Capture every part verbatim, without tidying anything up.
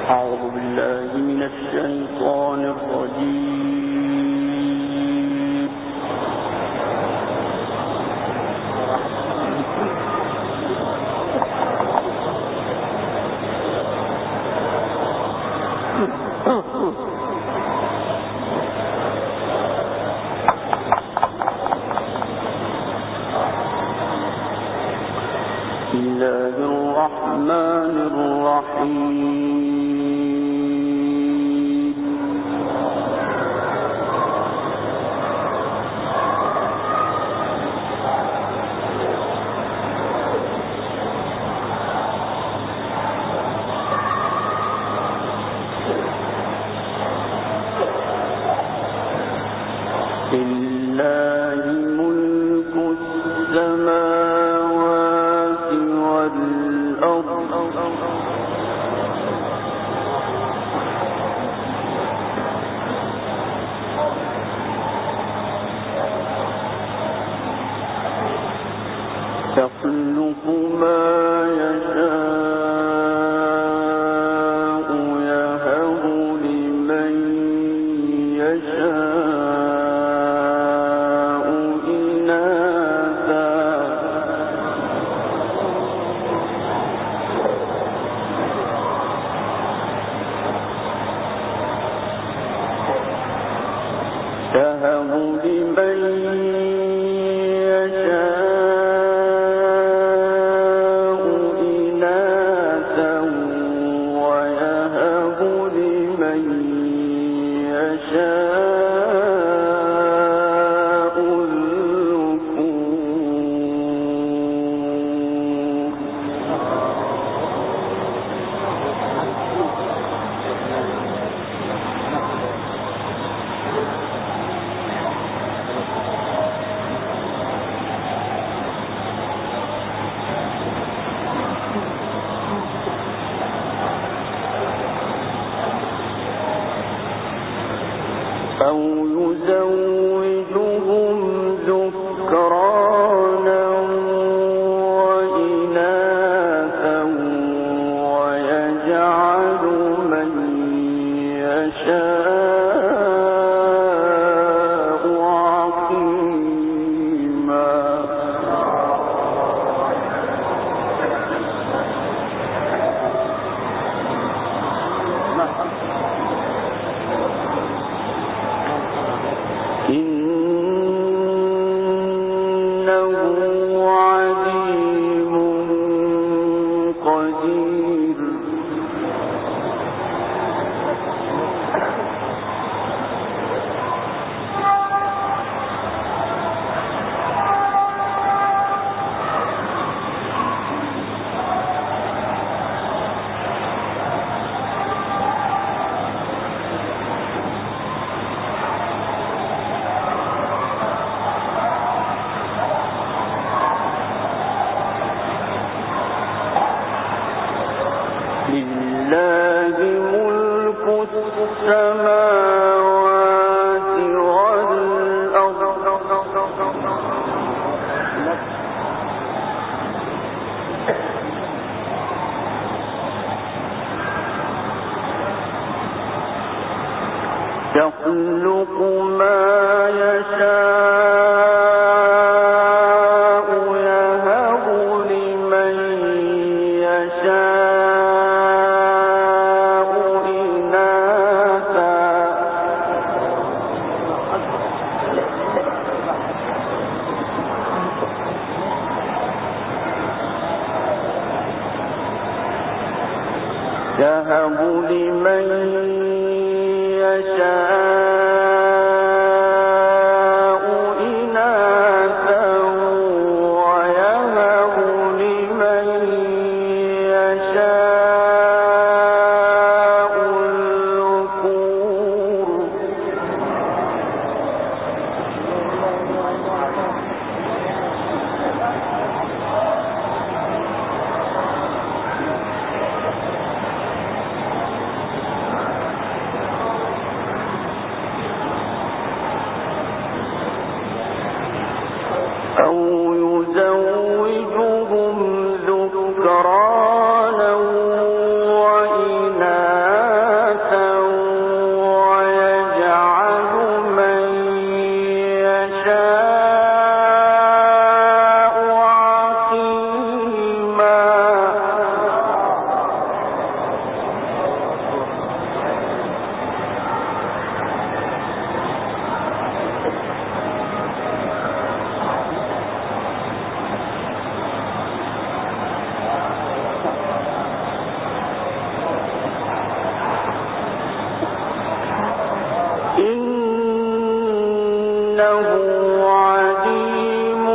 أعوذ بالله من الشيطان الرجيم. بسم الله الرحمن الرحيم. لله ملك السماوات والأرض يخلق ما يشاء يهب لمن يشاء إناثا يهب لمن يشاء إناثا ويهب لمن يشاء أو يزوجهم ذكرانا وإناثا ويجعل من يشاء عقيما. إنه عليم قدير. لله ملك السماوات والأرض يخلق ما يشاء يهب لمن يشاء إناثا يهب لمن يشاء إناثا ويهب لمن يشاء الذكور. عليم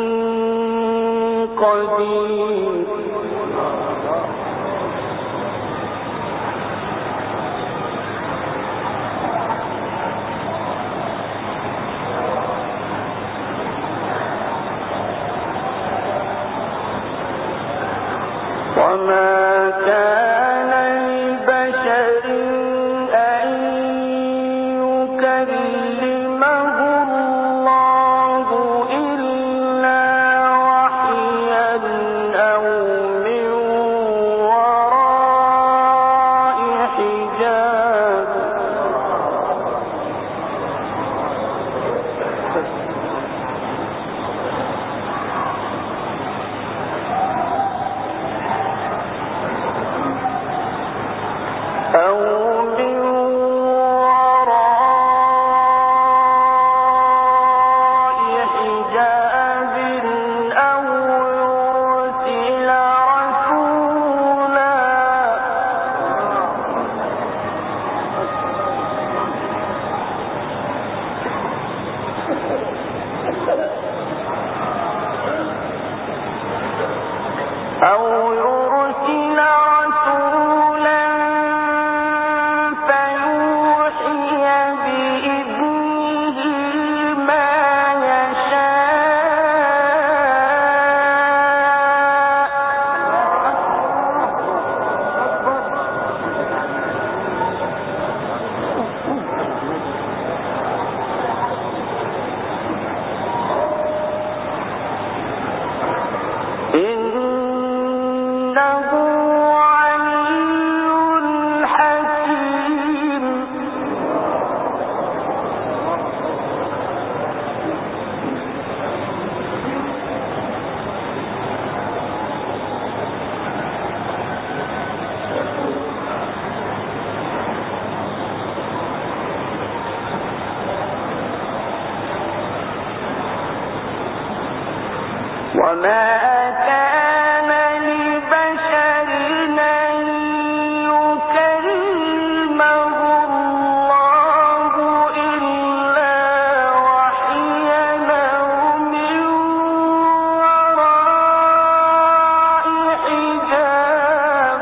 قدير. وما كان لبشر أن يكلمه الله إلا وحيا أو من وراء حجاب. أو من وراء حجاب أو يرسل رسولا. أو يرسل رسولا فيوحي بإذنه ما يشاء. إنه علي حكيم. وما كان لبشر أن يكلمه الله إلا وحيا أو من وراء حجاب.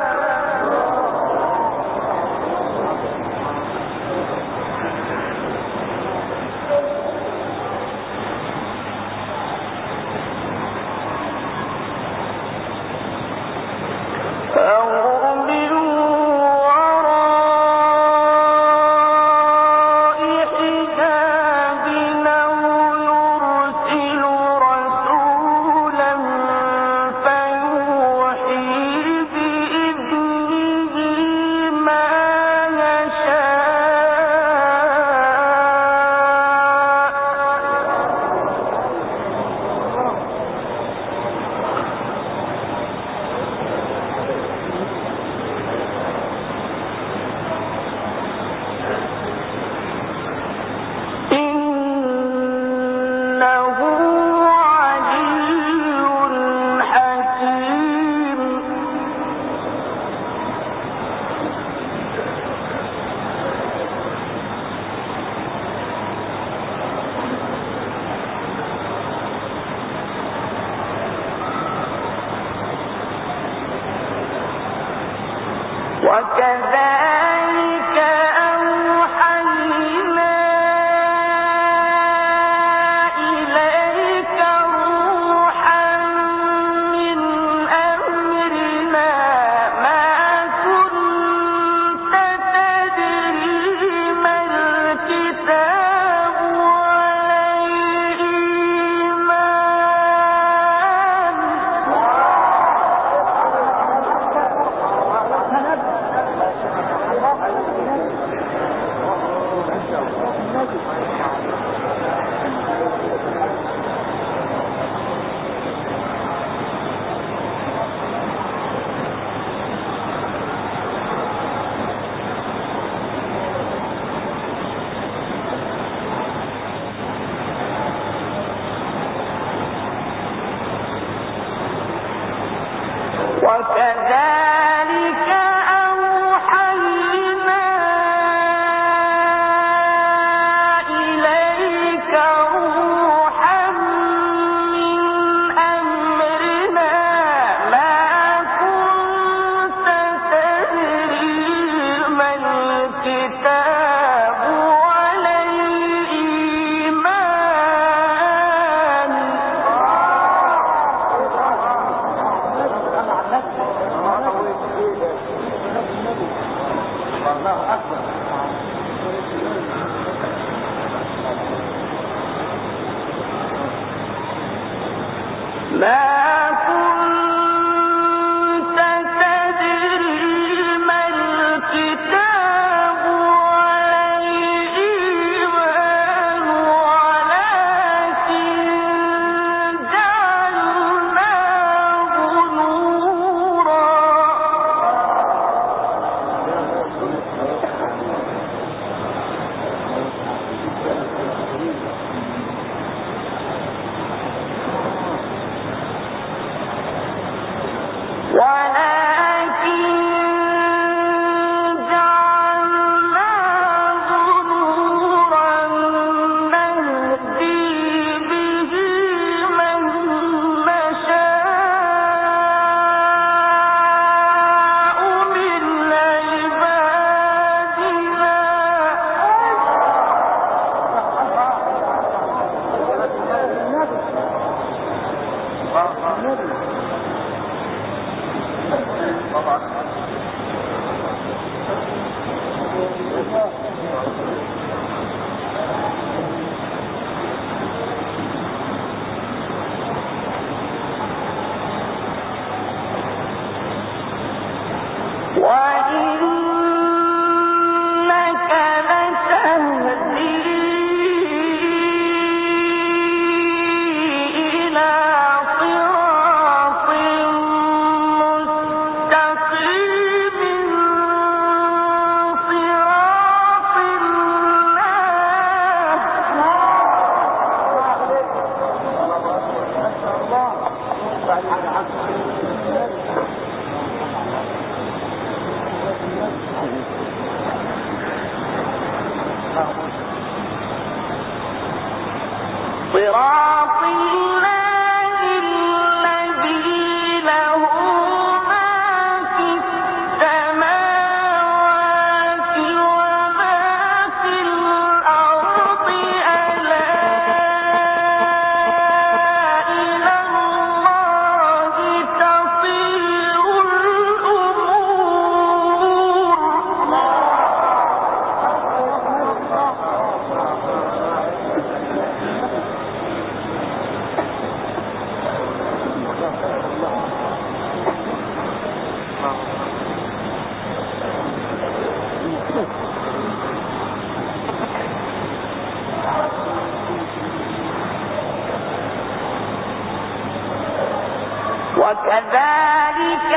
وكذلك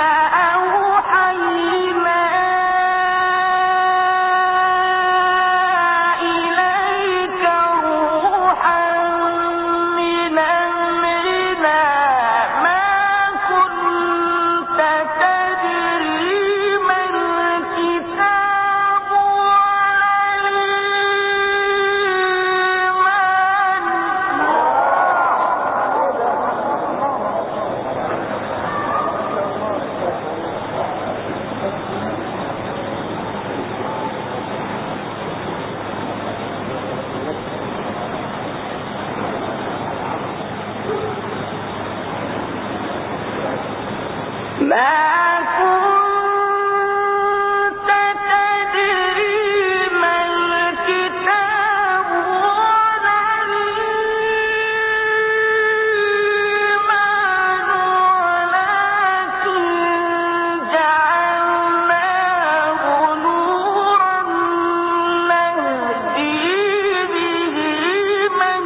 أوحينا إليك روحا من أمرنا ما كنت تدري ما الكتاب ولا ما كنت تدري ما الكتاب ولا الإيمان ولكن جعلناه نورا نهدي به من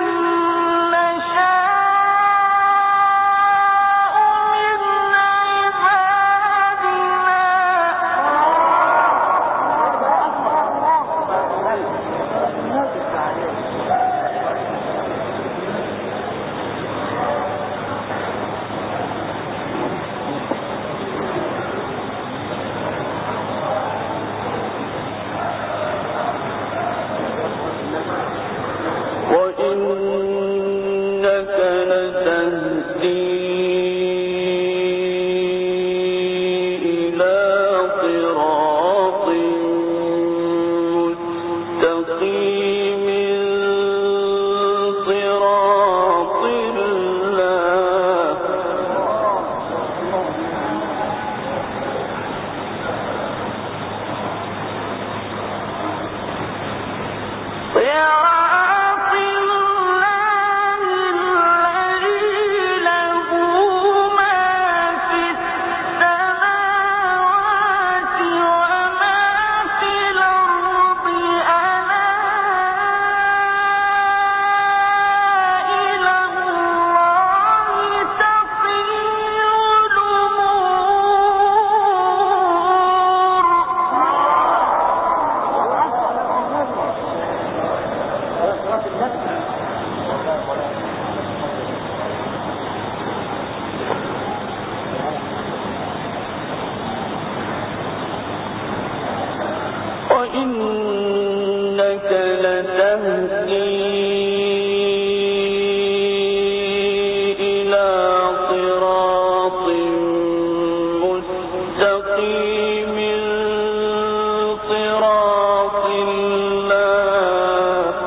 نشاء من وإنك لتهدي إلى صراط مستقيم صراط الله وإنك لتهدي إلى صراط مستقيم صراط الله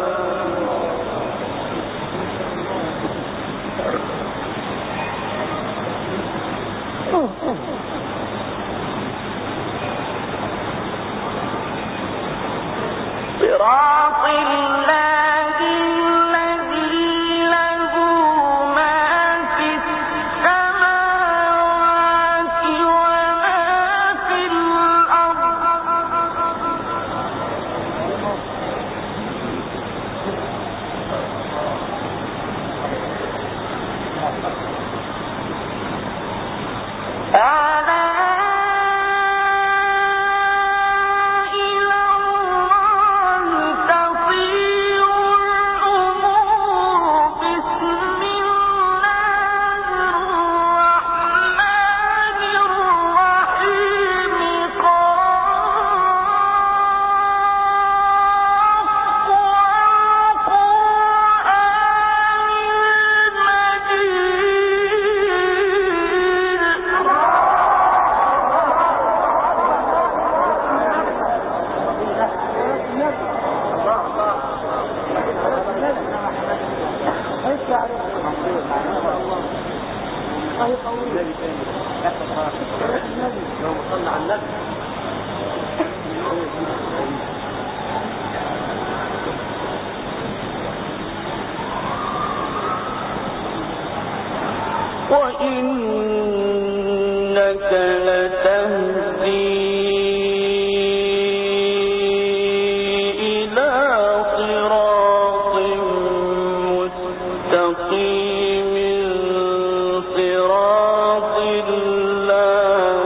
صراط الله الذي له ما في السماوات وما في الأرض ألا إلى الله تصير الأمور بسم الله الرحمن الرحيم قاف والقرآن وإنك لتهدي إلى صراط مستقيم صراط الله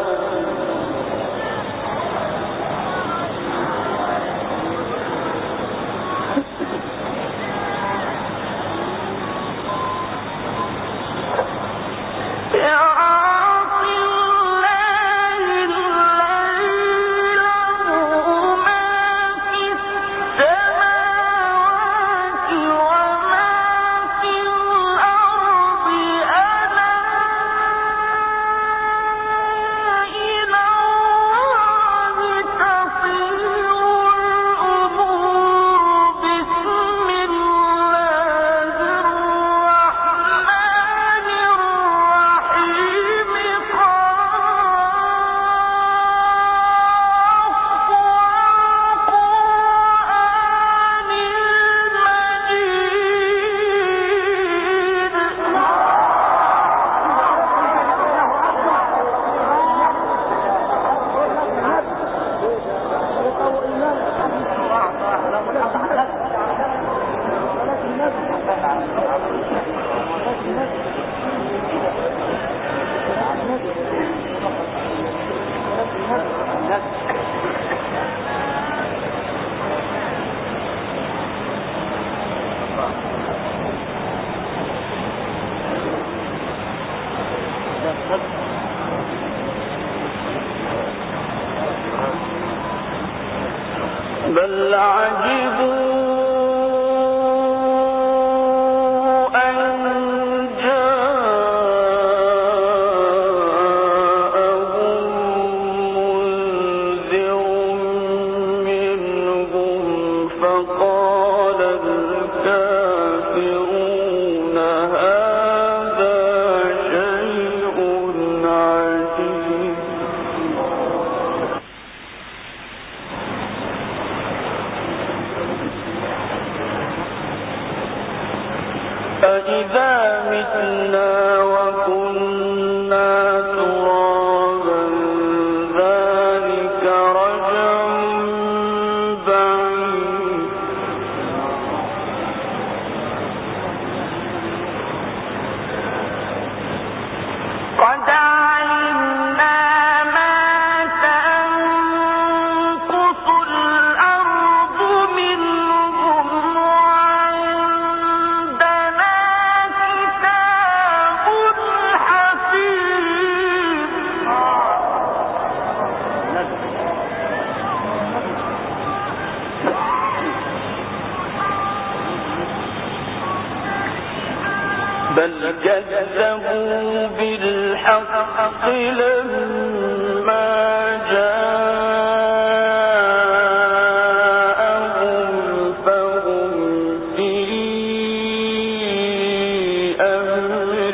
صراط الله الذي له ما في السماوات وما في الأرض ألا إلى الله تصير الأمور بسم الله الرحمن الرحيم قاف والقرآن بل عجبوا أن جاءهم منذر منهم فقال الكافرون هذا شيء عجيب أَإِذَا مِتْنَا وَكُنَّا تُرَابًا ذَلِكَ رَجْعٌ بَعِيدٌ قَدْ عَلِمْنَا مَا تَنقُصُ الْأَرْضُ مِنْهُمْ وَعِندَنَا كِتَابٌ حَفِيظٌ بل كذبوا بالحق لما جاءهم فهم في أمر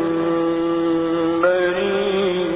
مريض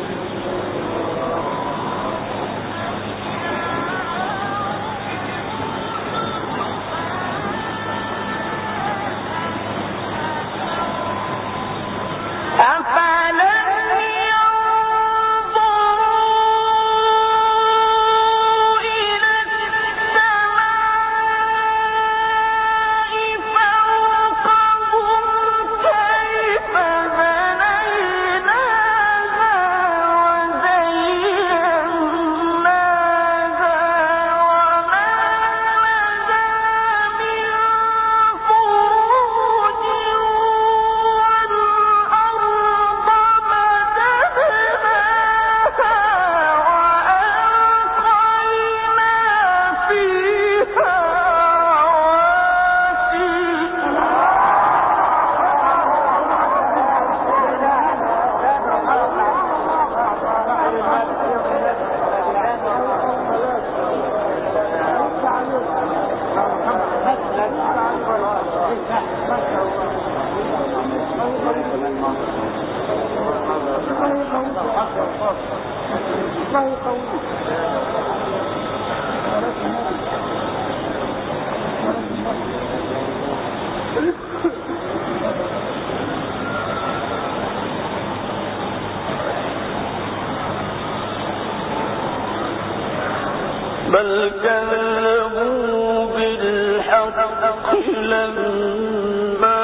بل كذبوا بالحق لما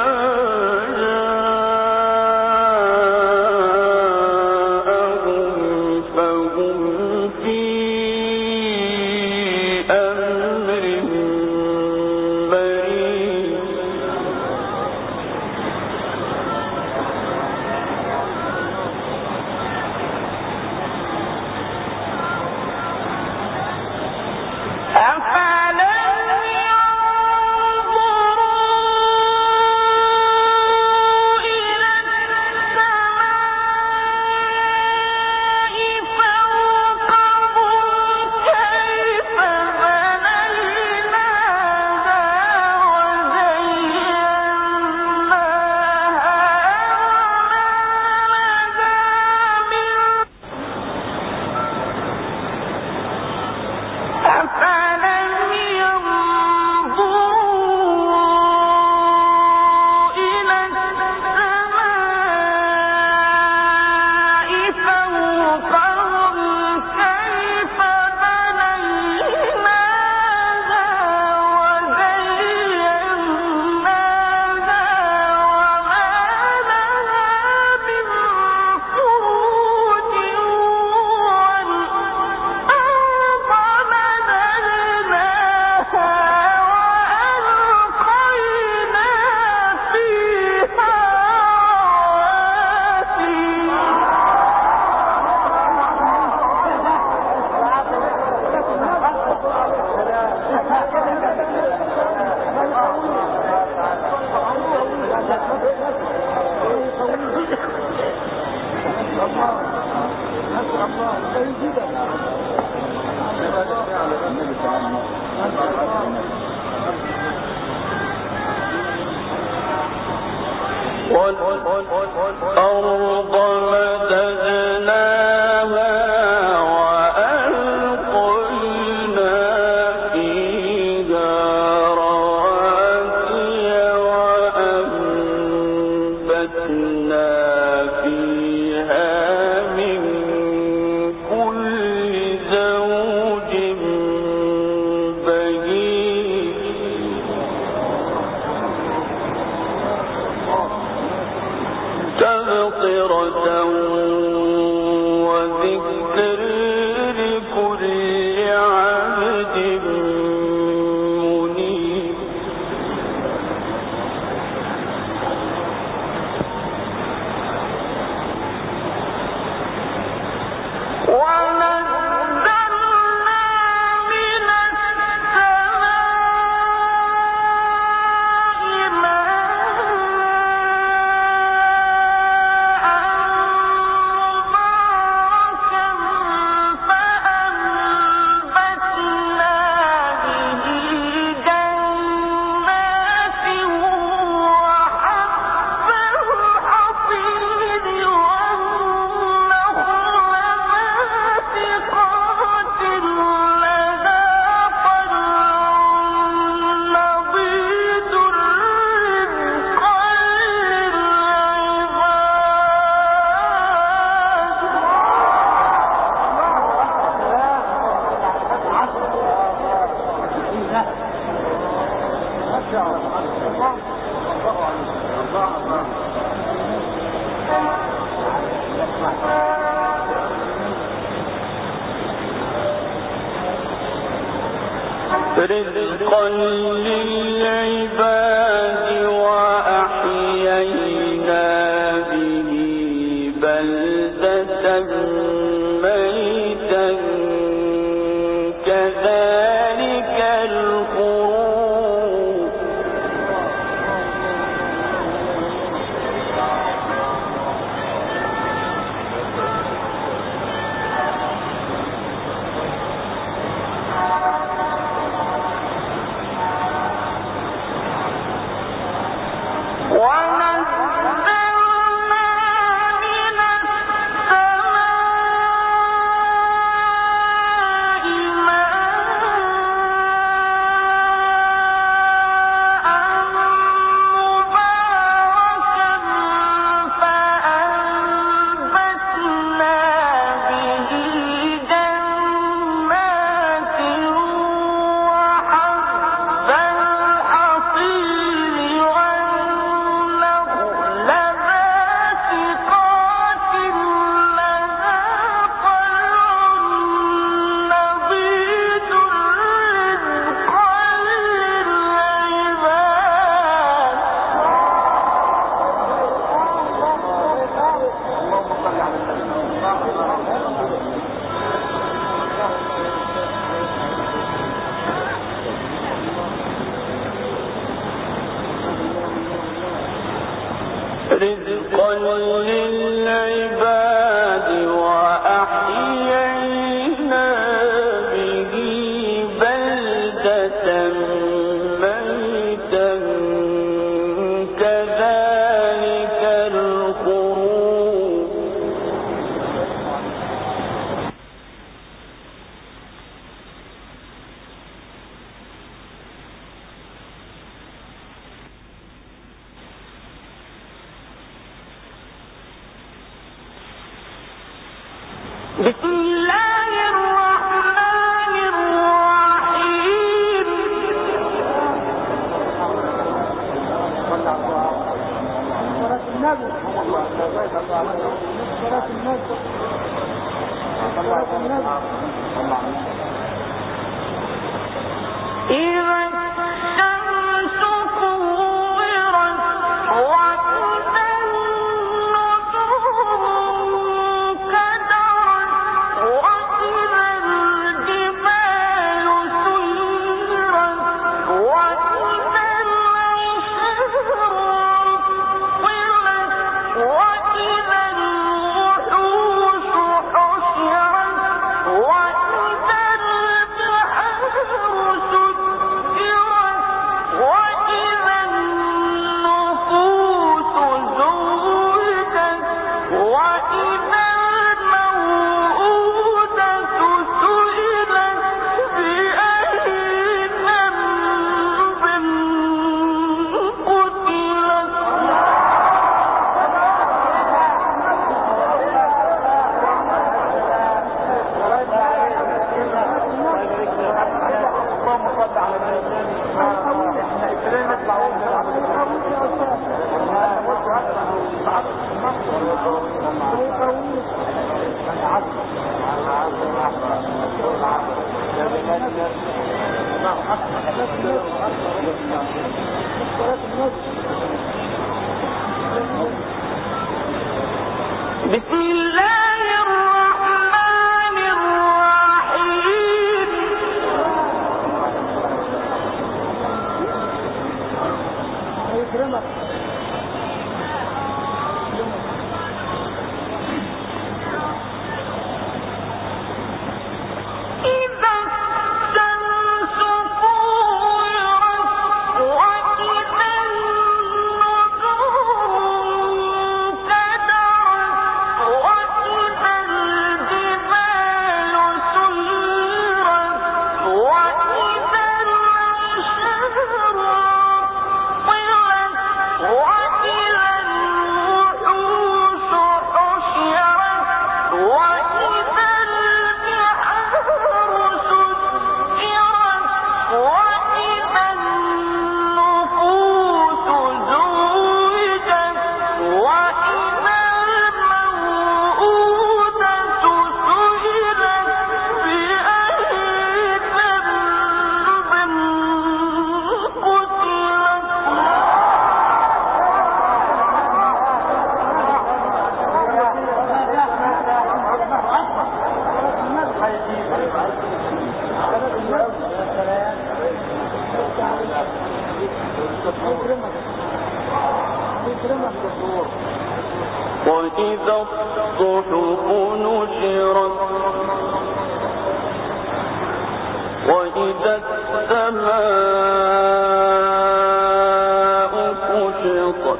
جاءهم فهم في أمر مريض والأرض مددناها وألقينا فيها رواسي وأنبتنا فيها من كل زوج بهيج تبصرة وذكر لكل عبد منيب ونزلنا من السماء رزقا للعباد وأحيينا به بلدة ميتا كذلك الخروج رزقا للعباد وأحيينا به بلدة ميتا كذلك الخروج بسم الله الرحمن الرحيم إذا الشمس كورت وإذا النجوم كدرت وإذا الجبال سيرت وإذا العشار طلت وإذا الوحوش حشرت وإذا البحار سجرت وإذا النفوس زوجت وإذا الموءودة سئلت بأي ذنب قتلت بسم الله الرحمن الرحيم إذا الشمس كورت وإذا النجوم كدرت وإذا الصحف نشرت وإذا السماء كشطت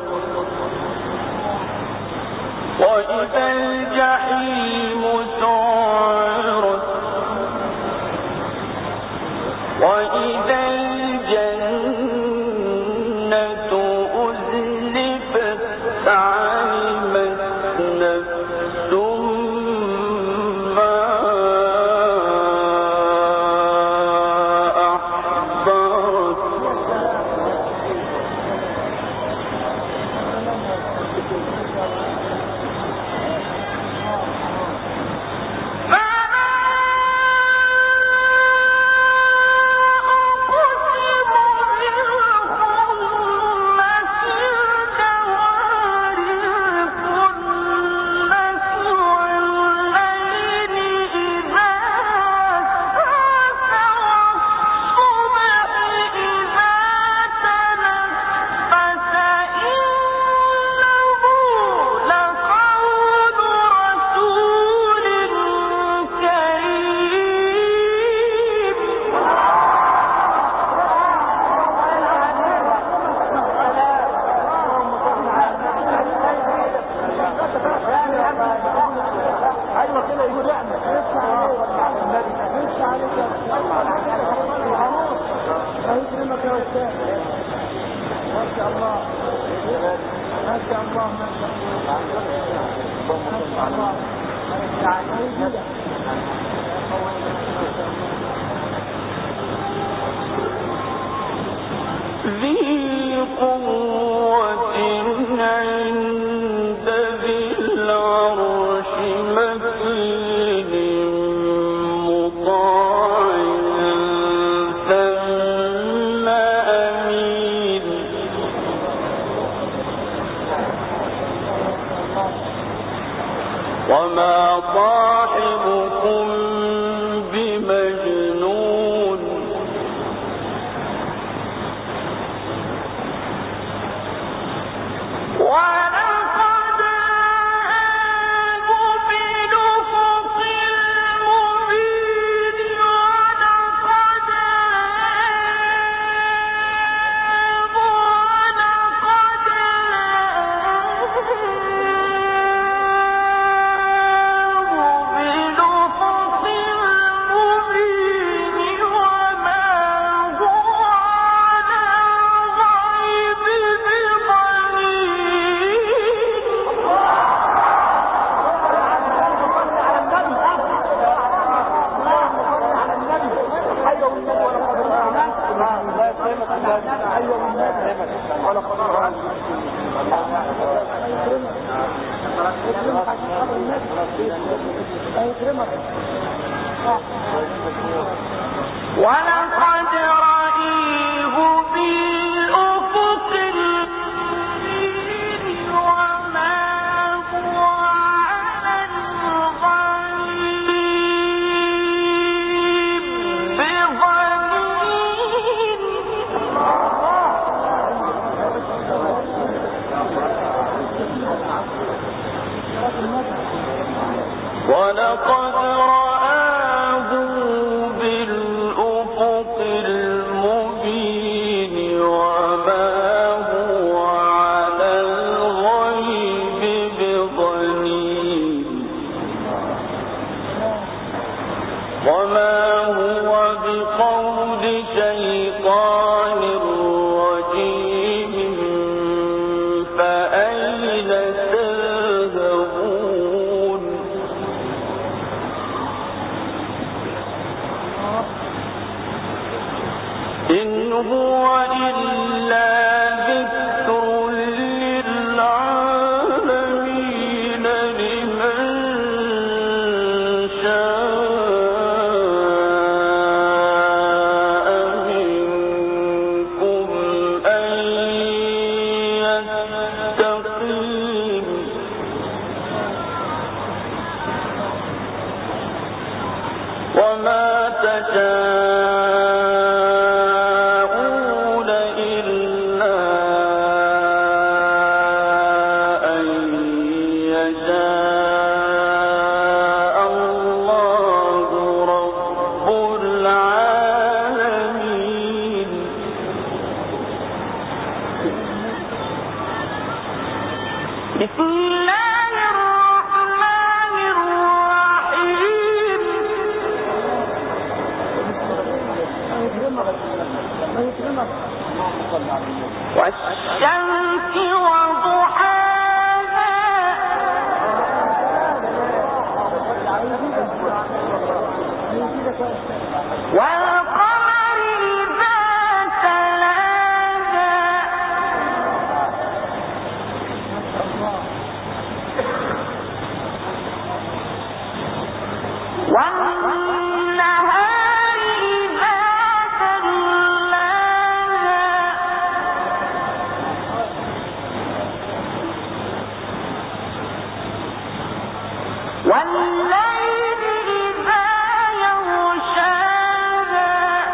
وإذا الجحيم سعرت وإذا الجنة أزلفت علمت نفس ما أحضرت ذي قوة عند ذي العرش مكين مطاع ثم أمين وما صاحبكم بمجنون ولقد رآه بالأفق المبين ولقد رآه ولقد رآه بالأفق المبين وما هو على الغيب ولقد رأيه بالأفق المبين وما هو على الغيب بضنين ولقد رآه بالأفق المبين وما هو على الغيب بضنين وما هو بقول شيطان رجيم فأين تذهبون إن هو إلا ذكر للعالمين لمن شاء منكم أن يستقيم وما تشاءون إلا والشمس وضحاها والقمر إذا تلاها والنهار إذا جلاها والليل إذا يغشاها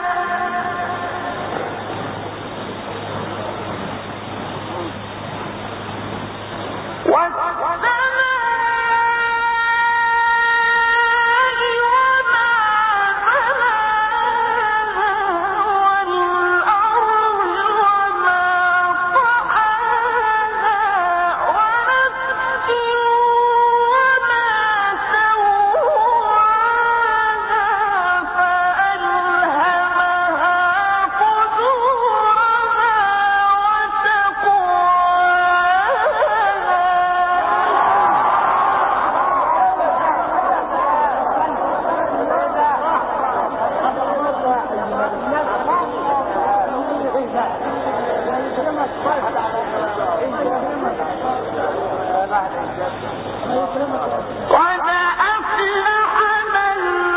قد أفلح من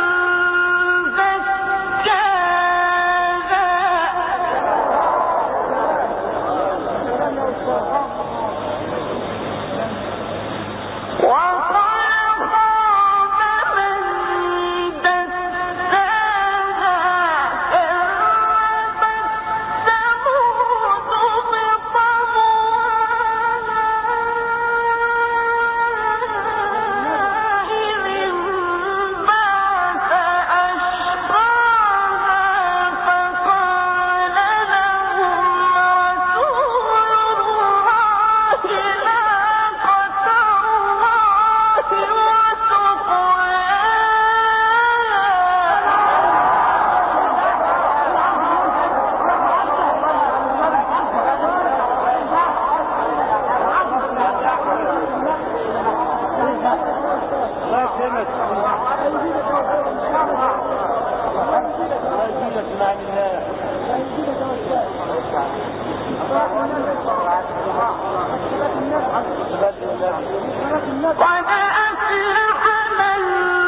زكاها وقد خاب من دساها كذبت ثمود بطغواها إذ انبعث أشقاها فقال لهم رسول الله ناقة الله قد أفلح من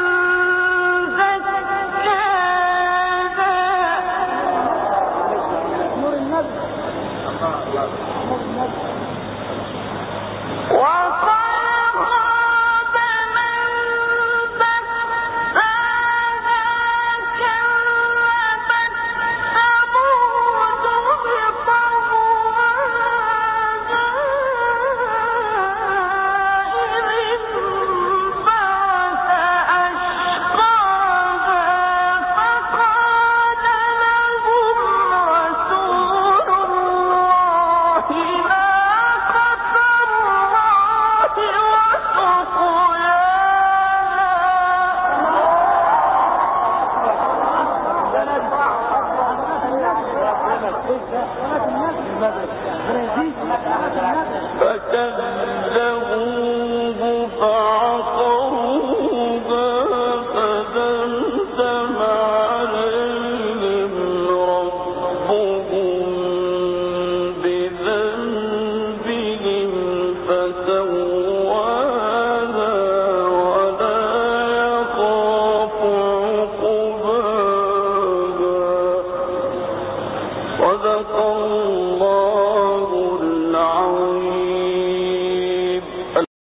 زكاها وقد خاب من دساها كذبت ثمود بطغواها إذ انبعث أشقاها فقال لهم رسول الله ناقة الله فكذبوه فعقروها فدمدم عليهم ربهم بذنبهم فسواها ولا يخاف عقباها صدق الله